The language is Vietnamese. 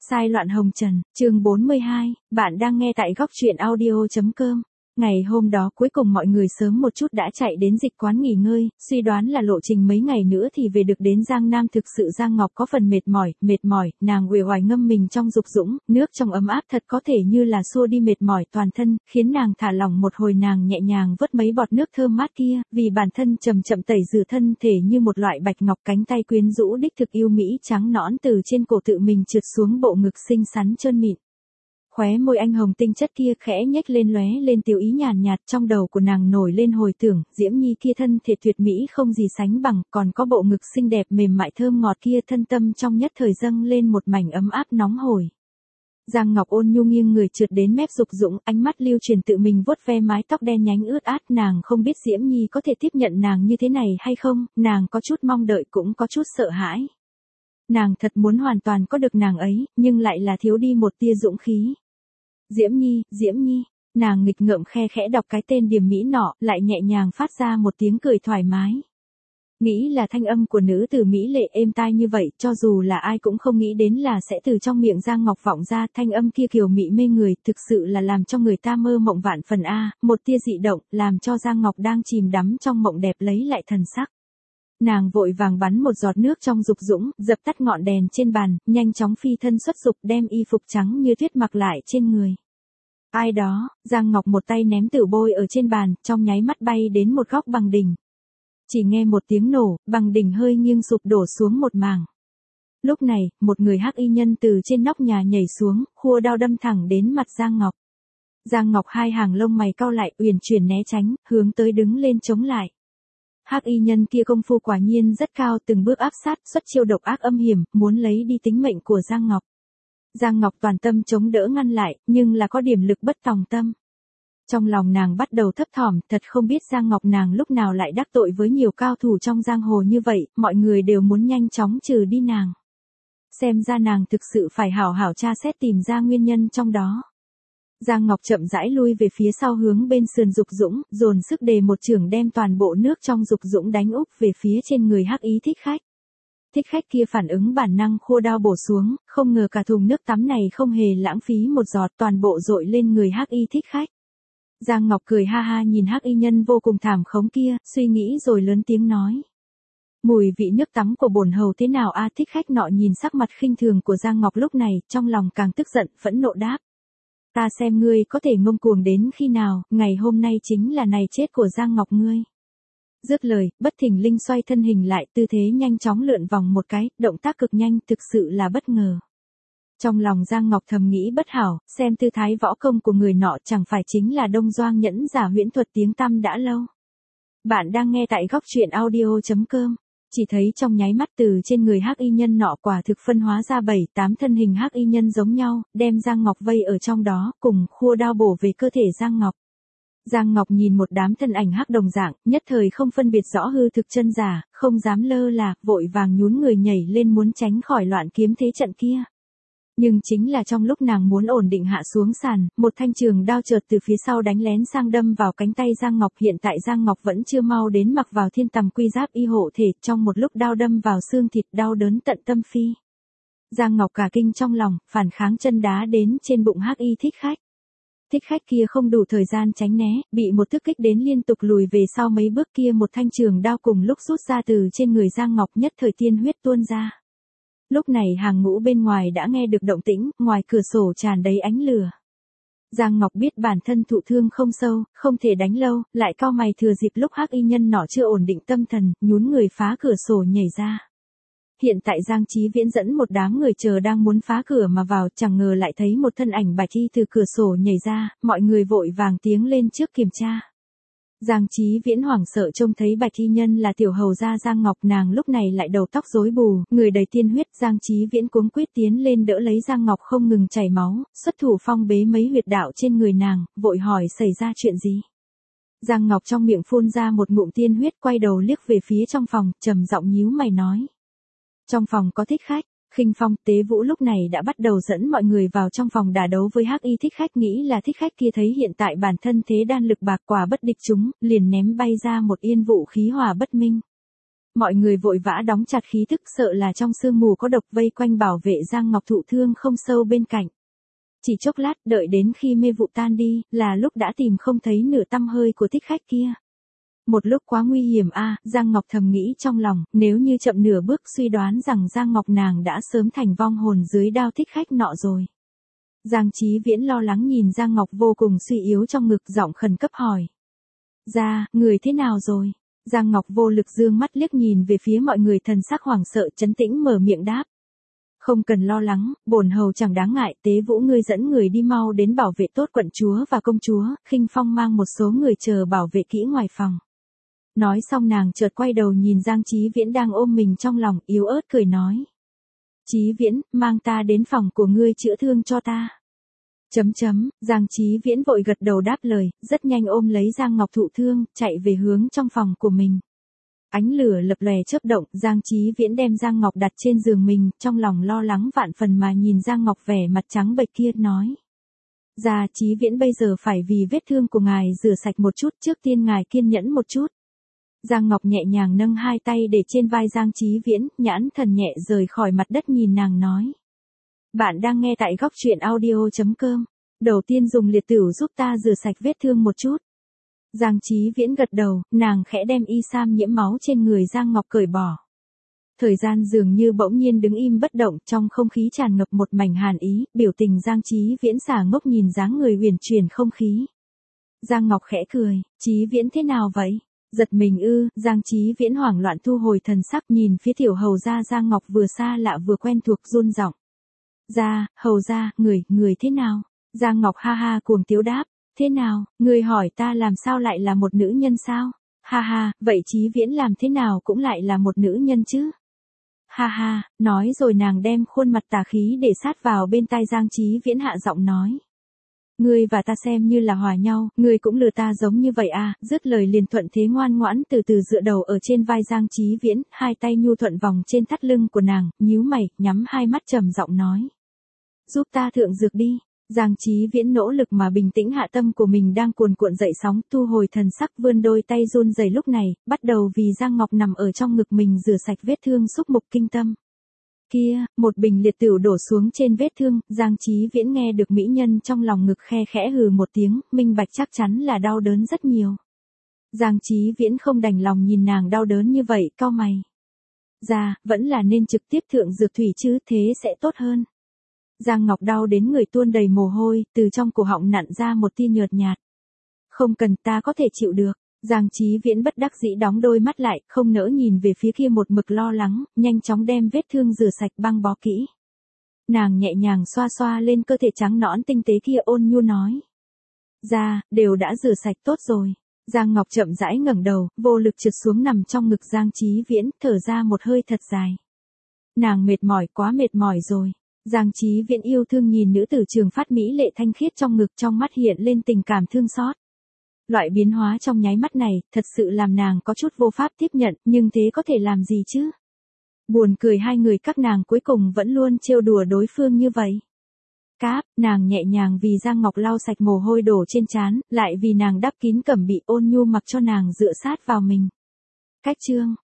Sai loạn hồng trần, chương 42, bạn đang nghe tại góc truyện audio.com. Ngày hôm đó cuối cùng mọi người sớm một chút đã chạy đến dịch quán nghỉ ngơi, suy đoán là lộ trình mấy ngày nữa thì về được đến Giang Nam. Thực sự Giang Ngọc có phần mệt mỏi, nàng uể oải ngâm mình trong dục dũng, nước trong ấm áp thật có thể như là xua đi mệt mỏi toàn thân, khiến nàng thả lỏng một hồi. Nàng nhẹ nhàng vớt mấy bọt nước thơm mát kia, vì bản thân chậm chậm tẩy rửa thân thể như một loại bạch ngọc, cánh tay quyến rũ đích thực yêu mỹ trắng nõn từ trên cổ tự mình trượt xuống bộ ngực xinh xắn trơn mịn. Khóe môi anh hồng tinh chất kia khẽ nhếch lên lóe lên tiểu ý nhàn nhạt, trong đầu của nàng nổi lên hồi tưởng, Diễm Nhi kia thân thể tuyệt mỹ không gì sánh bằng, còn có bộ ngực xinh đẹp mềm mại thơm ngọt kia, thân tâm trong nhất thời dâng lên một mảnh ấm áp nóng hổi. Giang Ngọc ôn nhu nghiêng người trượt đến mép dục dũng, ánh mắt lưu truyền tự mình vuốt ve mái tóc đen nhánh ướt át. Nàng không biết Diễm Nhi có thể tiếp nhận nàng như thế này hay không, nàng có chút mong đợi cũng có chút sợ hãi. Nàng thật muốn hoàn toàn có được nàng ấy, nhưng lại là thiếu đi một tia dũng khí. Diễm Nhi, nàng nghịch ngợm khe khẽ đọc cái tên điềm mỹ nọ, lại nhẹ nhàng phát ra một tiếng cười thoải mái. Nghĩ là thanh âm của nữ tử mỹ lệ êm tai như vậy, cho dù là ai cũng không nghĩ đến là sẽ từ trong miệng Giang Ngọc vọng ra. Thanh âm kia kiều mị mê người, thực sự là làm cho người ta mơ mộng vạn phần a. Một tia dị động, làm cho Giang Ngọc đang chìm đắm trong mộng đẹp lấy lại thần sắc. Nàng vội vàng bắn một giọt nước trong dục dũng, dập tắt ngọn đèn trên bàn, nhanh chóng phi thân xuất dục, đem y phục trắng như tuyết mặc lại trên người. Ai đó, Giang Ngọc một tay ném tửu bôi ở trên bàn, trong nháy mắt bay đến một góc bằng đỉnh. Chỉ nghe một tiếng nổ, bằng đỉnh hơi nghiêng sụp đổ xuống một mảng. Lúc này, một người hắc y nhân từ trên nóc nhà nhảy xuống, khua đao đâm thẳng đến mặt Giang Ngọc. Giang Ngọc hai hàng lông mày cau lại, uyển chuyển né tránh, hướng tới đứng lên chống lại. Hắc y nhân kia công phu quả nhiên rất cao, từng bước áp sát, xuất chiêu độc ác âm hiểm, muốn lấy đi tính mệnh của Giang Ngọc. Giang Ngọc toàn tâm chống đỡ ngăn lại, nhưng là có điểm lực bất tòng tâm. Trong lòng nàng bắt đầu thấp thỏm, thật không biết Giang Ngọc nàng lúc nào lại đắc tội với nhiều cao thủ trong giang hồ như vậy, mọi người đều muốn nhanh chóng trừ đi nàng. Xem ra nàng thực sự phải hảo hảo tra xét tìm ra nguyên nhân trong đó. Giang Ngọc chậm rãi lui về phía sau hướng bên sườn dục dũng, dồn sức đề một chưởng đem toàn bộ nước trong dục dũng đánh úp về phía trên người hắc ý thích khách. Thích khách kia phản ứng bản năng khua đao bổ xuống, không ngờ cả thùng nước tắm này không hề lãng phí một giọt, toàn bộ dội lên người hắc y thích khách. Giang Ngọc cười ha ha nhìn hắc y nhân vô cùng thảm khống kia, suy nghĩ rồi lớn tiếng nói. Mùi vị nước tắm của bổn hầu thế nào a? Thích khách nọ nhìn sắc mặt khinh thường của Giang Ngọc lúc này, trong lòng càng tức giận, phẫn nộ đáp. Ta xem ngươi có thể ngông cuồng đến khi nào, ngày hôm nay chính là ngày chết của Giang Ngọc ngươi. Dứt lời, bất thình lình xoay thân hình lại, tư thế nhanh chóng lượn vòng một cái, động tác cực nhanh, thực sự là bất ngờ. Trong lòng Giang Ngọc thầm nghĩ bất hảo, xem tư thái võ công của người nọ chẳng phải chính là Đông Doang nhẫn giả huyễn thuật tiếng tăm đã lâu. Bạn đang nghe tại góc truyện audio.com. Chỉ thấy trong nháy mắt từ trên người hắc y nhân nọ quả thực phân hóa ra 7-8 thân hình hắc y nhân giống nhau, đem Giang Ngọc vây ở trong đó, cùng khua đao bổ về cơ thể Giang Ngọc. Giang Ngọc nhìn một đám thân ảnh hắc đồng dạng, nhất thời không phân biệt rõ hư thực chân giả, không dám lơ là, vội vàng nhún người nhảy lên muốn tránh khỏi loạn kiếm thế trận kia. Nhưng chính là trong lúc nàng muốn ổn định hạ xuống sàn, một thanh trường đao chợt từ phía sau đánh lén sang đâm vào cánh tay Giang Ngọc. Hiện tại Giang Ngọc vẫn chưa mau đến mặc vào thiên tầm quy giáp y hộ thể, trong một lúc đao đâm vào xương thịt đau đớn tận tâm phi. Giang Ngọc cả kinh trong lòng, phản kháng chân đá đến trên bụng hắc y thích khách. Thích khách kia không đủ thời gian tránh né, bị một thức kích đến liên tục lùi về sau mấy bước kia, một thanh trường đao cùng lúc rút ra từ trên người Giang Ngọc, nhất thời tiên huyết tuôn ra. Lúc này hàng ngũ bên ngoài đã nghe được động tĩnh, ngoài cửa sổ tràn đầy ánh lửa. Giang Ngọc biết bản thân thụ thương không sâu, không thể đánh lâu, lại cau mày thừa dịp lúc hắc y nhân nọ chưa ổn định tâm thần, nhún người phá cửa sổ nhảy ra. Hiện tại Giang Chí Viễn dẫn một đám người chờ đang muốn phá cửa mà vào, chẳng ngờ lại thấy một thân ảnh bạch y từ cửa sổ nhảy ra, mọi người vội vàng tiến lên trước kiểm tra. Giang Chí Viễn hoảng sợ trông thấy bạch y nhân là tiểu hầu gia Giang Ngọc, nàng lúc này lại đầu tóc rối bù, người đầy tiên huyết. Giang Chí Viễn cuống quýt tiến lên đỡ lấy Giang Ngọc không ngừng chảy máu, xuất thủ phong bế mấy huyệt đạo trên người nàng, vội hỏi xảy ra chuyện gì. Giang Ngọc trong miệng phun ra một ngụm tiên huyết, quay đầu liếc về phía trong phòng, trầm giọng nhíu mày nói. Trong phòng có thích khách. Khinh Phong, Tế Vũ lúc này đã bắt đầu dẫn mọi người vào trong phòng đả đấu với hắc y thích khách, nghĩ là thích khách kia thấy hiện tại bản thân thế đan lực bạc quả bất địch chúng, liền ném bay ra một yên vũ khí hỏa bất minh. Mọi người vội vã đóng chặt khí thức sợ là trong sương mù có độc vây quanh bảo vệ Giang Ngọc thụ thương không sâu bên cạnh. Chỉ chốc lát đợi đến khi mê vụ tan đi, là lúc đã tìm không thấy nửa tăm hơi của thích khách kia. Một lúc quá nguy hiểm a, Giang Ngọc thầm nghĩ trong lòng, nếu như chậm nửa bước suy đoán rằng Giang Ngọc nàng đã sớm thành vong hồn dưới đao thích khách nọ rồi. Giang Chí Viễn lo lắng nhìn Giang Ngọc vô cùng suy yếu trong ngực, giọng khẩn cấp hỏi. Ra, người thế nào rồi? Giang Ngọc vô lực dương mắt liếc nhìn về phía mọi người, thần sắc hoảng sợ trấn tĩnh mở miệng đáp. Không cần lo lắng, bổn hầu chẳng đáng ngại, Tế Vũ ngươi dẫn người đi mau đến bảo vệ tốt quận chúa và công chúa, Khinh Phong mang một số người chờ bảo vệ kỹ ngoài phòng. Nói xong nàng chợt quay đầu nhìn Giang Chí Viễn đang ôm mình trong lòng, yếu ớt cười nói. Chí Viễn, mang ta đến phòng của ngươi chữa thương cho ta. Giang Chí Viễn vội gật đầu đáp lời, rất nhanh ôm lấy Giang Ngọc thụ thương, chạy về hướng trong phòng của mình. Ánh lửa lập lòe chớp động, Giang Chí Viễn đem Giang Ngọc đặt trên giường mình, trong lòng lo lắng vạn phần mà nhìn Giang Ngọc vẻ mặt trắng bệch kia nói. Dạ Chí Viễn bây giờ phải vì vết thương của ngài rửa sạch một chút, trước tiên ngài kiên nhẫn một chút. Giang Ngọc nhẹ nhàng nâng hai tay để trên vai Giang Chí Viễn, nhãn thần nhẹ rời khỏi mặt đất nhìn nàng nói. Bạn đang nghe tại góc truyện audio.com. Đầu tiên dùng liệt tửu giúp ta rửa sạch vết thương một chút. Giang Chí Viễn gật đầu, nàng khẽ đem y sam nhiễm máu trên người Giang Ngọc cởi bỏ. Thời gian dường như bỗng nhiên đứng im bất động, trong không khí tràn ngập một mảnh hàn ý, biểu tình Giang Chí Viễn xả ngốc nhìn dáng người huyền chuyển không khí. Giang Ngọc khẽ cười, Chí Viễn thế nào vậy? Giật mình ư? Giang Chí Viễn hoảng loạn thu hồi thần sắc, nhìn phía tiểu hầu gia Giang Ngọc vừa xa lạ vừa quen thuộc, run giọng. Gia, hầu gia, người thế nào? Giang Ngọc ha ha cuồng tiếu đáp. Thế nào, người hỏi ta làm sao lại là một nữ nhân sao? Ha ha, vậy Chí Viễn làm thế nào cũng lại là một nữ nhân chứ? Ha ha, nói rồi nàng đem khuôn mặt tà khí để sát vào bên tai Giang Chí Viễn hạ giọng nói. Ngươi và ta xem như là hòa nhau, ngươi cũng lừa ta giống như vậy à? Dứt lời liền thuận thế ngoan ngoãn từ từ dựa đầu ở trên vai Giang Chí Viễn, hai tay nhu thuận vòng trên thắt lưng của nàng, nhíu mày, nhắm hai mắt trầm giọng nói. Giúp ta thượng dược đi. Giang Chí Viễn nỗ lực mà bình tĩnh hạ tâm của mình đang cuồn cuộn dậy sóng, thu hồi thần sắc, vươn đôi tay run rẩy lúc này, bắt đầu vì Giang Ngọc nằm ở trong ngực mình rửa sạch vết thương xúc mục kinh tâm. Kia, một bình liệt tửu đổ xuống trên vết thương, Giang Chí Viễn nghe được mỹ nhân trong lòng ngực khe khẽ hừ một tiếng, minh bạch chắc chắn là đau đớn rất nhiều. Giang Chí Viễn không đành lòng nhìn nàng đau đớn như vậy, cau mày. Dạ, vẫn là nên trực tiếp thượng dược thủy chứ, thế sẽ tốt hơn. Giang Ngọc đau đến người tuôn đầy mồ hôi, từ trong cổ họng nặn ra một tia nhợt nhạt. Không cần, ta có thể chịu được. Giang Chí Viễn bất đắc dĩ đóng đôi mắt lại, không nỡ nhìn về phía kia một mực lo lắng, nhanh chóng đem vết thương rửa sạch băng bó kỹ. Nàng nhẹ nhàng xoa xoa lên cơ thể trắng nõn tinh tế kia, ôn nhu nói. Dạ, đều đã rửa sạch tốt rồi. Giang Ngọc chậm rãi ngẩng đầu, vô lực trượt xuống nằm trong ngực Giang Chí Viễn, thở ra một hơi thật dài. Nàng mệt mỏi, quá mệt mỏi rồi. Giang Chí Viễn yêu thương nhìn nữ tử trường phát mỹ lệ thanh khiết trong ngực, trong mắt hiện lên tình cảm thương xót. Loại biến hóa trong nháy mắt này, thật sự làm nàng có chút vô pháp tiếp nhận, nhưng thế có thể làm gì chứ? Buồn cười hai người các nàng cuối cùng vẫn luôn trêu đùa đối phương như vậy. Cáp, nàng nhẹ nhàng vì Giang Ngọc lau sạch mồ hôi đổ trên trán, lại vì nàng đắp kín cẩm bị ôn nhu mặc cho nàng dựa sát vào mình. Cách chương